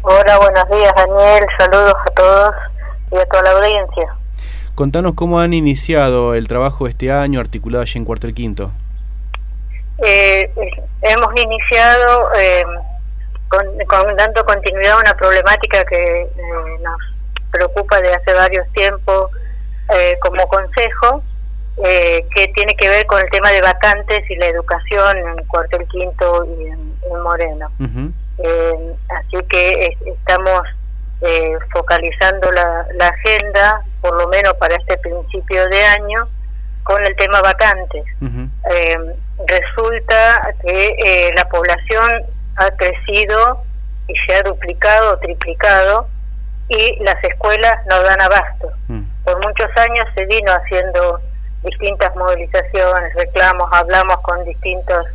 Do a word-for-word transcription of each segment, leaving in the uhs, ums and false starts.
Hola, buenos días Daniel, saludos a todos y a toda la audiencia. Contanos cómo han iniciado el trabajo este año articulado allí en Cuartel Quinto. Eh, hemos iniciado eh, con, con, dando continuidad a una problemática que eh, nos preocupa de hace varios tiempos eh, como consejo, eh, que tiene que ver con el tema de vacantes y la educación en Cuartel Quinto y en, en Moreno. Uh-huh. Eh, así que eh, estamos eh, focalizando la, la agenda, por lo menos para este principio de año, con el tema vacantes. Uh-huh. Eh, resulta que eh, la población ha crecido y se ha duplicado o triplicado y las escuelas no dan abasto. Uh-huh. Por muchos años se vino haciendo distintas movilizaciones, reclamos, hablamos con distintos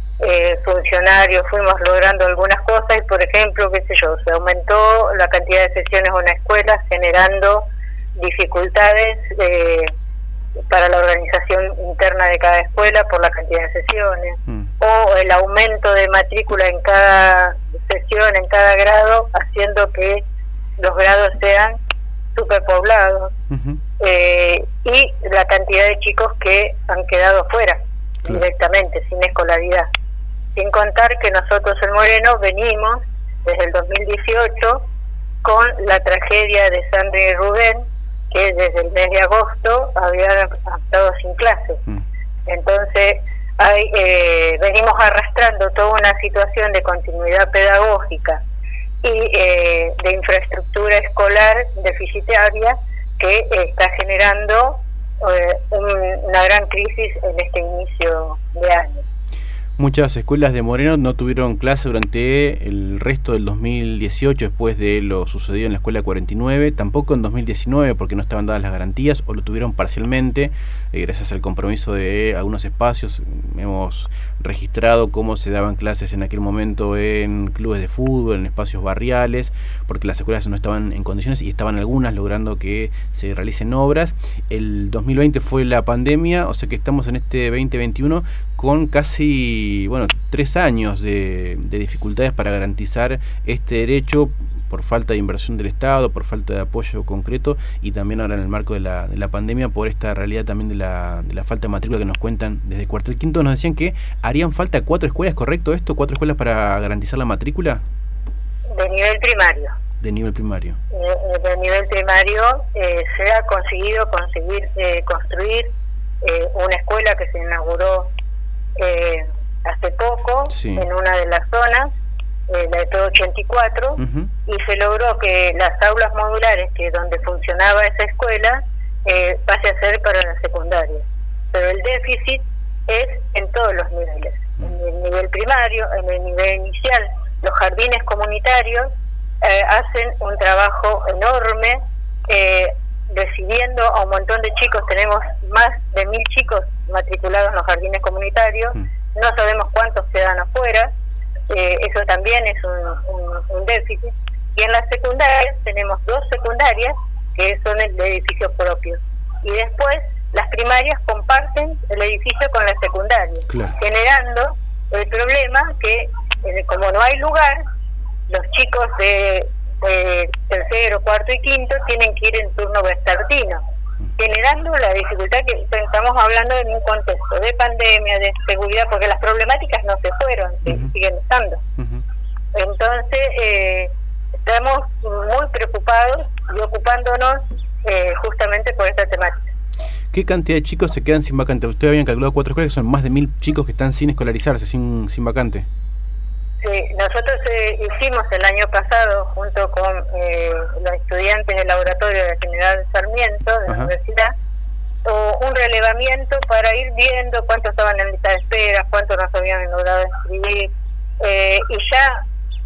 Eh, funcionarios, fuimos logrando algunas cosas y, por ejemplo, qué sé yo, se aumentó la cantidad de sesiones en una escuela, generando dificultades eh, para la organización interna de cada escuela por la cantidad de sesiones, mm. o el aumento de matrícula en cada sesión, en cada grado, haciendo que los grados sean superpoblados, uh-huh. eh, y la cantidad de chicos que han quedado fuera, claro, directamente, sin escolaridad. Sin contar que nosotros en Moreno venimos desde el dos mil dieciocho con la tragedia de Sandra y Rubén, que desde el mes de agosto habían estado sin clases. Mm. Entonces hay, eh, venimos arrastrando toda una situación de continuidad pedagógica y eh, de infraestructura escolar deficitaria que eh, está generando eh, un, una gran crisis en este inicio de año. Muchas escuelas de Moreno no tuvieron clase durante el resto del dos mil dieciocho, después de lo sucedido en la escuela cuarenta y nueve, tampoco en dos mil diecinueve porque no estaban dadas las garantías, o lo tuvieron parcialmente, eh, gracias al compromiso de algunos espacios. Hemos registrado cómo se daban clases en aquel momento en clubes de fútbol, en espacios barriales, porque las escuelas no estaban en condiciones y estaban algunas logrando que se realicen obras. El dos mil veinte fue la pandemia, o sea que estamos en este veinte veintiuno con casi, bueno, tres años de, de dificultades para garantizar este derecho por falta de inversión del Estado, por falta de apoyo concreto y también ahora en el marco de la, de la pandemia por esta realidad también de la, de la falta de matrícula que nos cuentan desde Cuartel Quinto. Nos decían que harían falta cuatro escuelas, ¿correcto esto? ¿Cuatro escuelas para garantizar la matrícula? De nivel primario. De nivel primario. Eh, de nivel primario eh, se ha conseguido conseguir eh, construir eh, una escuela que se inauguró Eh, hace poco, sí, en una de las zonas, eh, la de P ochenta y cuatro, uh-huh, y se logró que las aulas modulares, que donde funcionaba esa escuela, eh, pase a ser para la secundaria. Pero el déficit es en todos los niveles, uh-huh, en el nivel primario, en el nivel inicial. Los jardines comunitarios eh, hacen un trabajo enorme, eh, recibiendo a un montón de chicos. Tenemos más de mil chicos matriculados en los jardines comunitarios, mm. no sabemos cuántos quedan afuera, eh, eso también es un, un, un déficit. Y en las secundarias tenemos dos secundarias que son el edificio propio, y después las primarias comparten el edificio con la secundaria, claro, generando el problema que eh, como no hay lugar, los chicos de de tercero, cuarto y quinto tienen que ir en turno vespertino, generando la dificultad que estamos hablando en un contexto de pandemia, de seguridad, porque las problemáticas no se fueron, uh-huh, siguen estando. Uh-huh. Entonces eh, estamos muy preocupados y ocupándonos eh, justamente por esta temática. ¿Qué cantidad de chicos se quedan sin vacante? Ustedes habían calculado cuatro escuelas, que son más de mil chicos que están sin escolarizarse, sin, sin vacante. Sí, nosotros eh, hicimos el año pasado, junto con eh, los estudiantes del laboratorio de la General Sarmiento, de, ajá, la universidad, o un relevamiento para ir viendo cuántos estaban en lista de espera, cuántos nos habían logrado inscribir, eh, y ya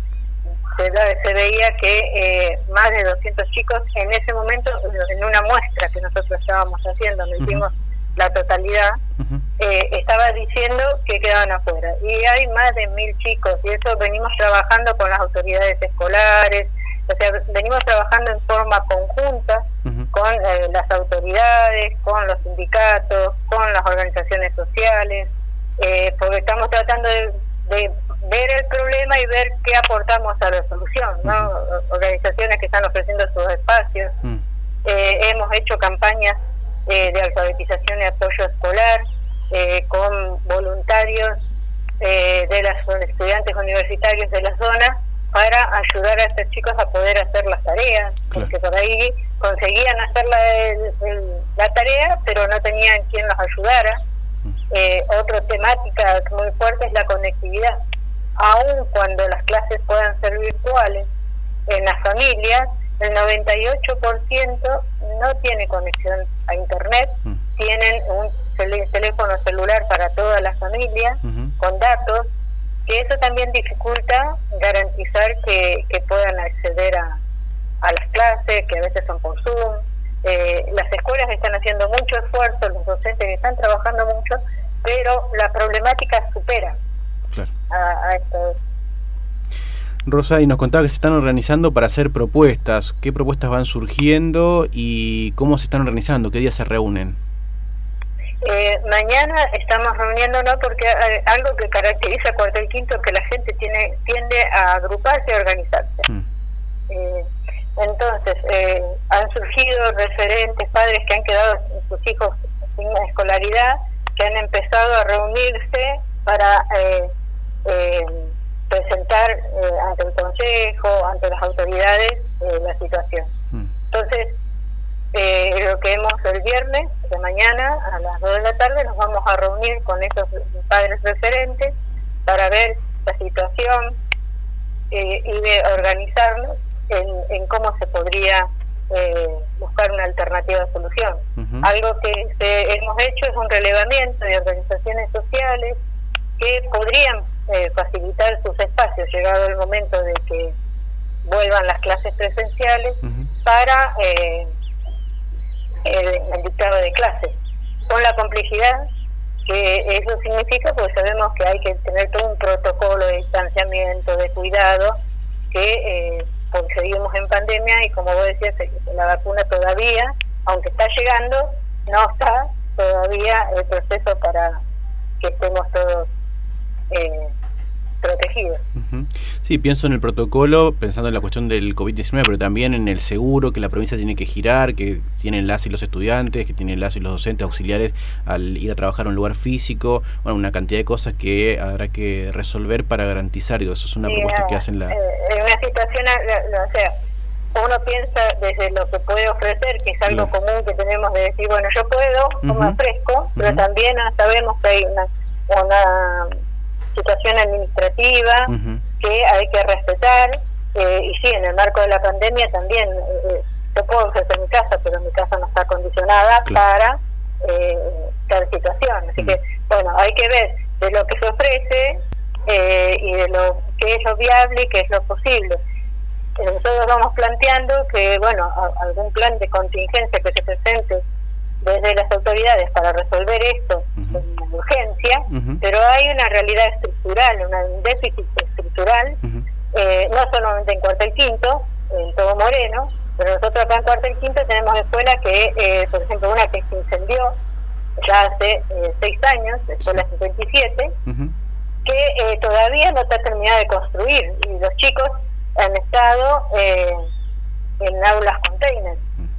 se, se veía que eh, más de doscientos chicos en ese momento, en una muestra que nosotros estábamos haciendo, donde hicimos uh-huh, la totalidad, uh-huh, eh, estaba diciendo que quedaban afuera, y hay más de mil chicos, y eso venimos trabajando con las autoridades escolares, o sea, venimos trabajando en forma conjunta, uh-huh, con eh, las autoridades, con los sindicatos, con las organizaciones sociales, eh, porque estamos tratando de, de ver el problema y ver qué aportamos a la solución, ¿no? Uh-huh. Organizaciones que están ofreciendo sus espacios. Uh-huh. Eh, hemos hecho campañas eh, de alfabetización y apoyo escolar eh, con voluntarios eh, de las estudiantes universitarios de la zona para ayudar a estos chicos a poder hacer las tareas, claro. Porque por ahí conseguían hacer la, el, el, la tarea, pero no tenían quien los ayudara. Eh, otra temática muy fuerte es la conectividad. Aun cuando las clases puedan ser virtuales, en las familias el noventa y ocho por ciento no tiene conexión a internet, uh-huh. Tienen un tel- teléfono celular para toda la familia, uh-huh. Con datos, que eso también dificulta garantizar que, que puedan acceder a, a las clases, que a veces son por Zoom. Eh, las escuelas están haciendo mucho esfuerzo, los docentes están trabajando mucho, pero la problemática supera, claro. a, a esto. Rosa, y nos contaba que se están organizando para hacer propuestas. ¿Qué propuestas van surgiendo y cómo se están organizando? ¿Qué días se reúnen? Eh, mañana estamos reuniéndonos porque hay algo que caracteriza a Cuartel Quinto es que la gente tiene tiende a agruparse y a organizarse. Mm. Eh, entonces, eh, han surgido referentes, padres que han quedado sus hijos sin escolaridad, que han empezado a reunirse para eh, eh, presentar eh, ante el Consejo, ante las autoridades, eh, la situación. Mm. Entonces, eh, lo que hemos el viernes de mañana a las dos de la tarde nos vamos a reunir con esos padres referentes para ver la situación eh, y de organizarnos en, en cómo se podría eh, buscar una alternativa de solución. Uh-huh. Algo que se, hemos hecho es un relevamiento de organizaciones sociales que podrían eh, facilitar sus espacios, llegado el momento de que vuelvan las clases presenciales, uh-huh. para eh, el, el dictado de clases, con la complejidad que eso significa, porque sabemos que hay que tener todo un protocolo de distanciamiento, de cuidado, que eh, porque seguimos en pandemia y como vos decías, la vacuna todavía, aunque está llegando, no está todavía el proceso para que estemos todos eh, protegidos. Uh-huh. Sí, pienso en el protocolo, pensando en la cuestión del COVID diecinueve, pero también en el seguro que la provincia tiene que girar, que tienen las y los estudiantes, que tienen las y los docentes auxiliares al ir a trabajar a un lugar físico, bueno, una cantidad de cosas que habrá que resolver para garantizar, digo, eso es una sí, propuesta que hacen la... Eh, en una situación, o sea, uno piensa desde lo que puede ofrecer, que es algo claro. común que tenemos de decir, bueno, yo puedo, como uh-huh. ofrezco, uh-huh. pero también sabemos que hay una, una situación administrativa uh-huh. que hay que respetar, eh, y sí, en el marco de la pandemia también, eh, yo puedo ofrecer mi casa, pero mi casa no está acondicionada claro. para eh, tal situación, así uh-huh. que, bueno, hay que ver de lo que se ofrece eh, y de lo que es lo viable y que es lo posible. Eh, nosotros vamos planteando que, bueno, a, algún plan de contingencia que se presente desde las autoridades para resolver esto uh-huh. en urgencia, uh-huh. pero hay una realidad estructural, una, un déficit estructural, uh-huh. eh, no solamente en Cuartel Quinto, en todo Moreno, pero nosotros acá en Cuartel Quinto tenemos escuelas que, eh, por ejemplo, una que se incendió ya hace eh, seis años, la escuela cincuenta y siete, uh-huh. que eh, todavía no está terminada de construir, y los chicos han estado eh, en aulas container.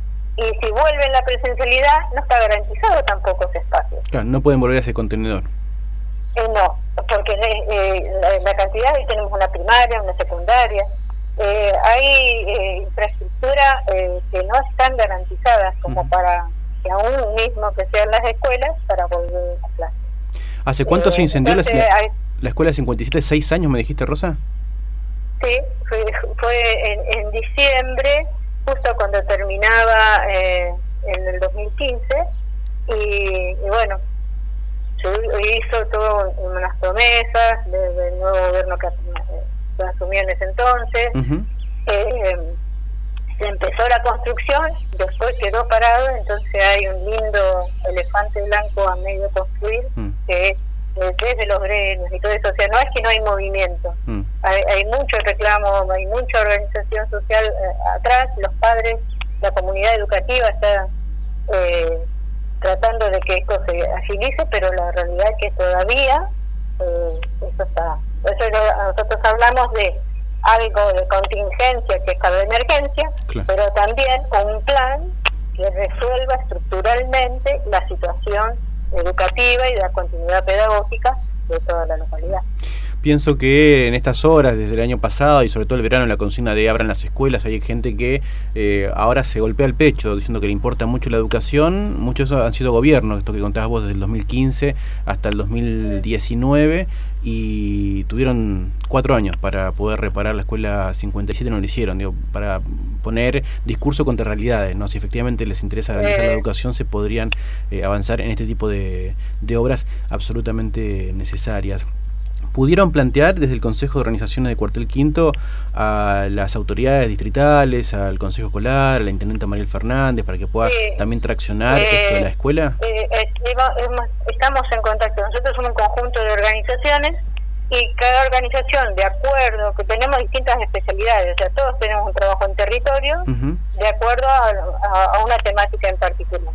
Y si vuelven la presencialidad, no está garantizado tampoco ese espacio. Claro, no pueden volver a ese contenedor. Eh, no, porque eh, la, la cantidad, hoy tenemos una primaria, una secundaria, eh, hay eh, infraestructura eh, que no están garantizadas como uh-huh. para que aún mismo que sean las escuelas, para volver a clase. ¿Hace cuánto eh, se incendió entonces, la, hay, la escuela cincuenta y siete? ¿Seis años me dijiste, Rosa? Sí, fue, fue en, en diciembre, justo cuando terminaba eh, en el dos mil quince, y, y bueno, se hizo todo unas promesas del de nuevo gobierno que, que asumió en ese entonces. Uh-huh. eh, se empezó la construcción, después quedó parado, entonces hay un lindo elefante blanco a medio construir, uh-huh. que es desde los gremios y todo eso, o sea, no es que no hay movimiento, mm. hay, hay mucho reclamo, hay mucha organización social eh, atrás, los padres, la comunidad educativa está eh, tratando de que esto se agilice, pero la realidad es que todavía eh, eso está Por eso yo, nosotros hablamos de algo de contingencia, que es para emergencia, claro, pero también un plan que resuelva estructuralmente la situación educativa y de la continuidad pedagógica de toda la localidad. Pienso que en estas horas, desde el año pasado y sobre todo el verano, en la consigna de abran las escuelas, hay gente que eh, ahora se golpea el pecho diciendo que le importa mucho la educación. Muchos han sido gobiernos, esto que contabas vos, desde el dos mil quince hasta el dos mil diecinueve, y tuvieron cuatro años para poder reparar la escuela cincuenta y siete, no lo hicieron, digo, para poner discurso contra realidades, ¿no? Si efectivamente les interesa garantizar la educación, se podrían eh, avanzar en este tipo de, de obras absolutamente necesarias. ¿Pudieron plantear desde el Consejo de Organizaciones de Cuartel Quinto a las autoridades distritales, al Consejo Escolar, a la Intendenta Mariel Fernández, para que pueda sí. también traccionar eh, esto de la escuela? Eh, estamos en contacto. Nosotros somos un conjunto de organizaciones y cada organización, de acuerdo, que tenemos distintas especialidades, o sea, todos tenemos un trabajo en territorio, uh-huh, de acuerdo a, a, a una temática en particular.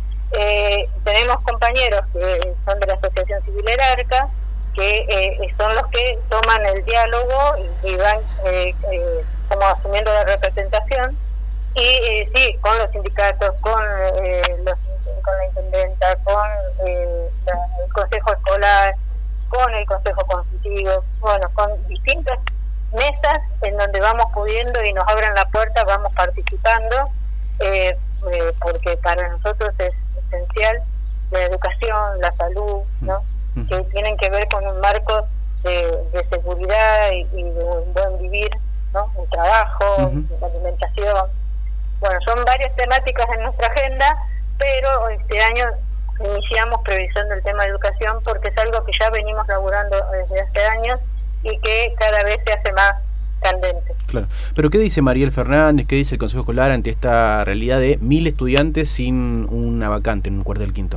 Eh, tenemos compañeros que son de la Asociación Civil Herarca, que eh, son los que toman el diálogo y, y van eh, eh, como asumiendo la representación, y eh, sí, con los sindicatos, con eh, los, con la intendenta, con eh, la, el consejo escolar, con el consejo consultivo, bueno, con distintas mesas en donde vamos pudiendo y nos abran la puerta, vamos participando, eh, eh, porque para nosotros es esencial la educación, la salud, ¿no? Que tienen que ver con un marco de, de seguridad y, y de un buen vivir, ¿no? El trabajo, uh-huh, la alimentación. Bueno, son varias temáticas en nuestra agenda, pero este año iniciamos previsando el tema de educación porque es algo que ya venimos laburando desde hace años y que cada vez se hace más candente. Claro. Pero ¿qué dice Mariel Fernández, qué dice el Consejo Escolar ante esta realidad de mil estudiantes sin una vacante en un cuartel quinto?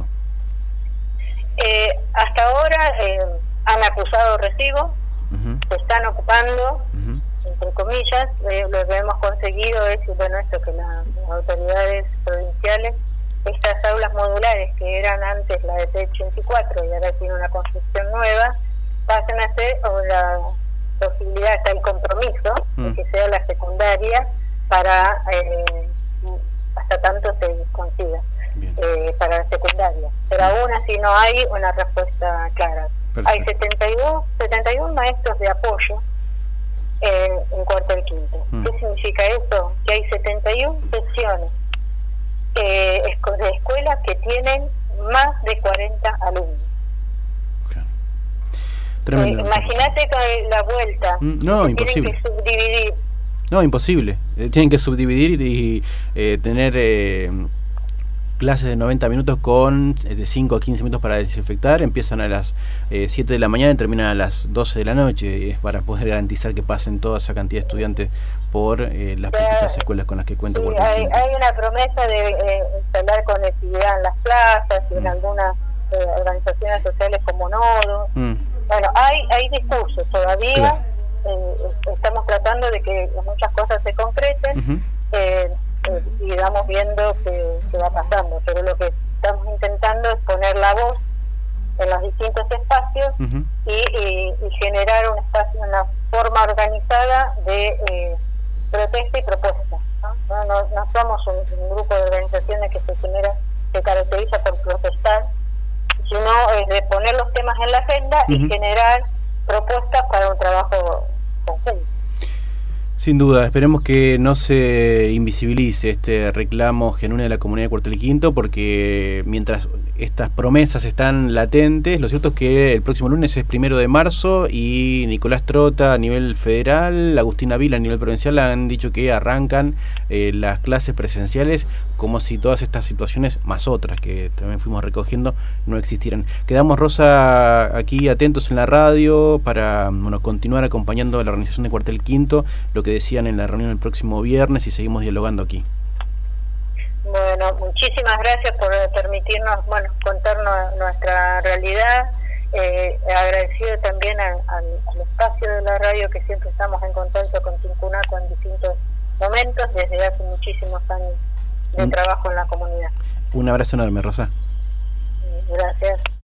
Eh, hasta ahora eh, han acusado recibo, uh-huh, se están ocupando, uh-huh, entre comillas, eh, lo que hemos conseguido es, bueno, esto que la, las autoridades provinciales, estas aulas modulares que eran antes la de T ochenta y cuatro y ahora tiene una construcción nueva, pasen a ser, o la posibilidad, está el compromiso, uh-huh, de que sea la secundaria para eh, hasta tanto se consiga. Eh, para la secundaria, pero aún así no hay una respuesta clara. Perfecto. Hay setenta y uno maestros de apoyo eh, en cuartel quinto. Mm. ¿Qué significa esto? Que hay setenta y una secciones eh, de escuelas que tienen más de cuarenta alumnos. Okay. Tremendo. Eh, Imagínate que la vuelta, mm, no, imposible. Tienen que subdividir. No, imposible. Eh, tienen que subdividir y, y eh, tener eh, clases de noventa minutos con de cinco a quince minutos para desinfectar. Empiezan a las eh, siete de la mañana y terminan a las doce de la noche. Es para poder garantizar que pasen toda esa cantidad de estudiantes por eh, las Pero, poquitas escuelas con las que cuenta. Sí, hay, hay una promesa de eh, instalar conectividad en las plazas y mm. en algunas eh, organizaciones sociales como Nodo. Mm. Bueno, hay, hay discursos todavía. Claro. Eh, estamos tratando de que muchas cosas se concreten. Uh-huh. eh, y vamos viendo qué, qué va pasando, pero lo que estamos intentando es poner la voz en los distintos espacios, uh-huh, y, y, y generar un espacio, una forma organizada de eh, protesta y propuesta, ¿no? No, no, no somos un, un grupo de organizaciones que se genera, se caracteriza por protestar, sino es de poner los temas en la agenda, uh-huh, y generar propuestas para un trabajo conjunto. Sin duda, esperemos que no se invisibilice este reclamo genuino de la comunidad de Cuartel Quinto, porque mientras estas promesas están latentes, lo cierto es que el próximo lunes es primero de marzo y Nicolás Trota a nivel federal, Agustina Vila a nivel provincial han dicho que arrancan eh, las clases presenciales como si todas estas situaciones, más otras que también fuimos recogiendo, no existieran. Quedamos, Rosa, aquí atentos en la radio para bueno, continuar acompañando a la organización de Cuartel Quinto, lo que decían en la reunión el próximo viernes, y seguimos dialogando aquí. Bueno, muchísimas gracias por permitirnos, bueno, contarnos nuestra realidad. Eh, agradecido también al, al, al espacio de la radio, que siempre estamos en contacto con Tincunaco en distintos momentos, desde hace muchísimos años de un, trabajo en la comunidad. Un abrazo enorme, Rosa. Gracias.